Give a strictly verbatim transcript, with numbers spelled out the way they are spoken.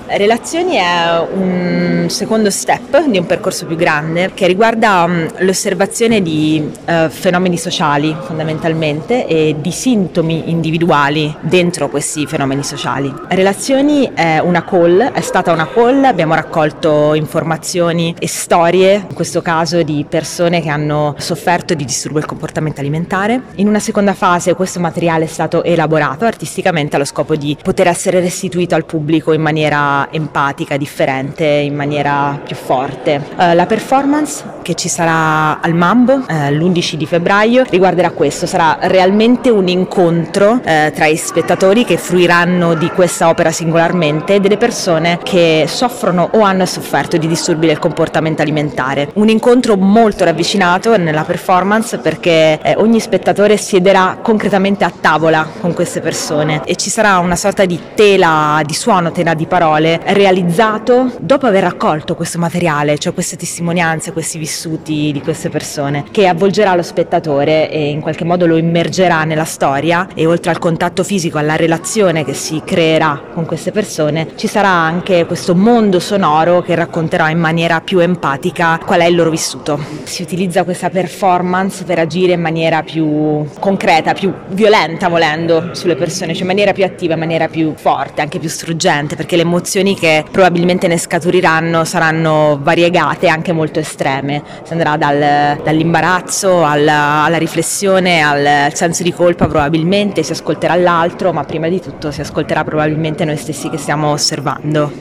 Relazioni è un secondo step di un percorso più grande che riguarda um, l'osservazione di uh, fenomeni sociali fondamentalmente e di sintomi individuali dentro questi fenomeni sociali. Relazioni è una call, è stata una call, abbiamo raccolto informazioni e storie, in questo caso di persone che hanno sofferto di disturbo del comportamento alimentare. In una seconda fase questo materiale è stato elaborato artisticamente allo scopo di poter essere restituito al pubblico in maniera empatica, differente, in maniera più forte. Uh, la performance che ci sarà al M A M B uh, l'undici di febbraio riguarderà questo, sarà realmente un incontro uh, tra i spettatori che fruiranno di questa opera singolarmente e delle persone che soffrono o hanno sofferto di disturbi del comportamento alimentare. Un incontro molto ravvicinato nella performance perché eh, ogni spettatore siederà concretamente a tavola con queste persone e ci sarà una sorta di tela di suono, tela di parole realizzato dopo aver raccolto questo materiale, cioè queste testimonianze, questi vissuti di queste persone, che avvolgerà lo spettatore e in qualche modo lo immergerà nella storia, e oltre al contatto fisico, alla relazione che si creerà con queste persone, ci sarà anche questo mondo sonoro che racconterà in maniera più empatica qual è il loro vissuto. Si utilizza questa performance per agire in maniera più concreta, più violenta volendo sulle persone, cioè in maniera più attiva, in maniera più forte, anche più struggente, perché le emozioni che probabilmente ne scaturiranno saranno variegate e anche molto estreme. Si andrà dal, dall'imbarazzo alla, alla riflessione, al, al senso di colpa, probabilmente si ascolterà l'altro, ma prima di tutto si ascolterà probabilmente noi stessi che stiamo osservando.